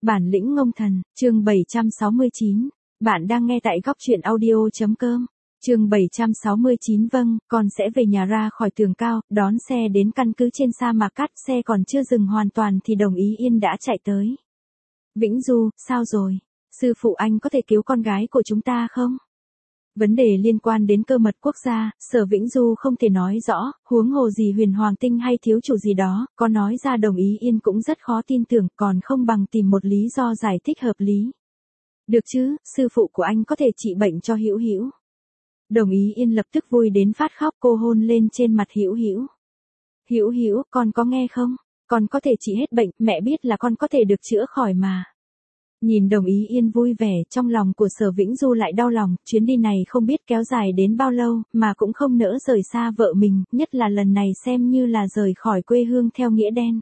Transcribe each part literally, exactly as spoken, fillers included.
Bản lĩnh ngông thần, chương bảy trăm sáu mươi chín. Bạn đang nghe tại góc truyện audio chấm com. Chương bảy trăm sáu mươi chín. Vâng, con sẽ về nhà ra khỏi tường cao, đón xe đến căn cứ trên sa mạc cát, xe còn chưa dừng hoàn toàn thì Đồng Ý Yên đã chạy tới. Vĩnh Du, sao rồi? Sư phụ anh có thể cứu con gái của chúng ta không? Vấn đề liên quan đến cơ mật quốc gia, Sở Vĩnh Du không thể nói rõ, huống hồ gì Huyền Hoàng Tinh hay thiếu chủ gì đó, có nói ra Đồng Ý Yên cũng rất khó tin tưởng, còn không bằng tìm một lý do giải thích hợp lý. Được chứ, sư phụ của anh có thể trị bệnh cho Hữu Hữu. Đồng Ý Yên lập tức vui đến phát khóc, cô hôn lên trên mặt Hữu Hữu. Hữu Hữu, con có nghe không? Con có thể trị hết bệnh, mẹ biết là con có thể được chữa khỏi mà. Nhìn Đồng Ý Yên vui vẻ, trong lòng của Sở Vĩnh Du lại đau lòng, chuyến đi này không biết kéo dài đến bao lâu, mà cũng không nỡ rời xa vợ mình, nhất là lần này xem như là rời khỏi quê hương theo nghĩa đen.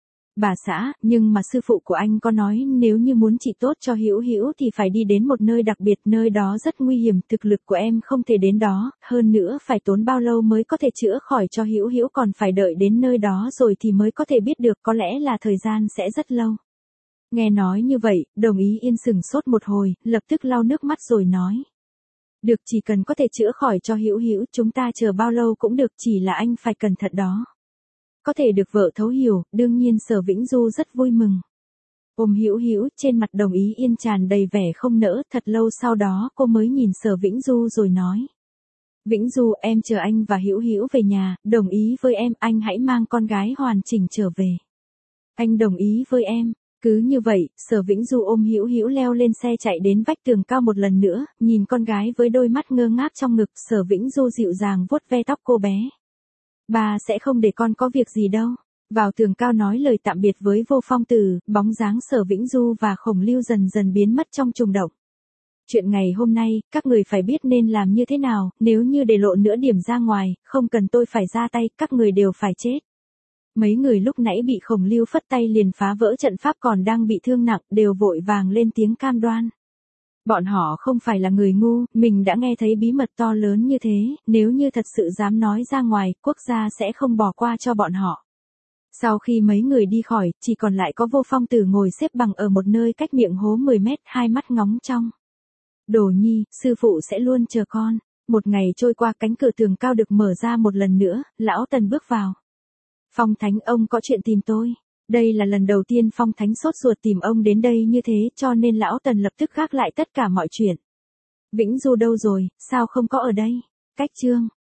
Bà xã, nhưng mà sư phụ của anh có nói nếu như muốn trị tốt cho Hữu Hữu thì phải đi đến một nơi đặc biệt, nơi đó rất nguy hiểm, thực lực của em không thể đến đó, hơn nữa phải tốn bao lâu mới có thể chữa khỏi cho Hữu Hữu, còn phải đợi đến nơi đó rồi thì mới có thể biết được, có lẽ là thời gian sẽ rất lâu. Nghe nói như vậy, Đồng Ý Yên sửng sốt một hồi, lập tức lau nước mắt rồi nói. Được, chỉ cần có thể chữa khỏi cho Hữu Hữu, chúng ta chờ bao lâu cũng được, chỉ là anh phải cẩn thận đó. Có thể được vợ thấu hiểu, đương nhiên Sở Vĩnh Du rất vui mừng. Ôm Hữu Hữu, trên mặt Đồng Ý Yên tràn đầy vẻ không nỡ, thật lâu sau đó cô mới nhìn Sở Vĩnh Du rồi nói. Vĩnh Du, em chờ anh và Hữu Hữu về nhà, đồng ý với em, anh hãy mang con gái hoàn chỉnh trở về. Anh đồng ý với em. Cứ như vậy, Sở Vĩnh Du ôm Hữu Hữu leo lên xe chạy đến vách tường cao một lần nữa, nhìn con gái với đôi mắt ngơ ngác trong ngực, Sở Vĩnh Du dịu dàng vuốt ve tóc cô bé. Bà sẽ không để con có việc gì đâu. Vào tường cao nói lời tạm biệt với Vô Phong Tử, bóng dáng Sở Vĩnh Du và Khổng Lưu dần dần biến mất trong trùng động. Chuyện ngày hôm nay, các người phải biết nên làm như thế nào, nếu như để lộ nửa điểm ra ngoài, không cần tôi phải ra tay, các người đều phải chết. Mấy người lúc nãy bị Khổng Lưu phất tay liền phá vỡ trận pháp còn đang bị thương nặng, đều vội vàng lên tiếng cam đoan. Bọn họ không phải là người ngu, mình đã nghe thấy bí mật to lớn như thế, nếu như thật sự dám nói ra ngoài, quốc gia sẽ không bỏ qua cho bọn họ. Sau khi mấy người đi khỏi, chỉ còn lại có Vô Phong Tử ngồi xếp bằng ở một nơi cách miệng hố mười mét, hai mắt ngóng trong. Đồ Nhi, sư phụ sẽ luôn chờ con. Một ngày trôi qua, cánh cửa tường cao được mở ra một lần nữa, Lão Tần bước vào. Phong Thánh, ông có chuyện tìm tôi. Đây là lần đầu tiên Phong Thánh sốt ruột tìm ông đến đây như thế, cho nên Lão Tần lập tức gác lại tất cả mọi chuyện. Vĩnh Du đâu rồi, sao không có ở đây? Cách chương.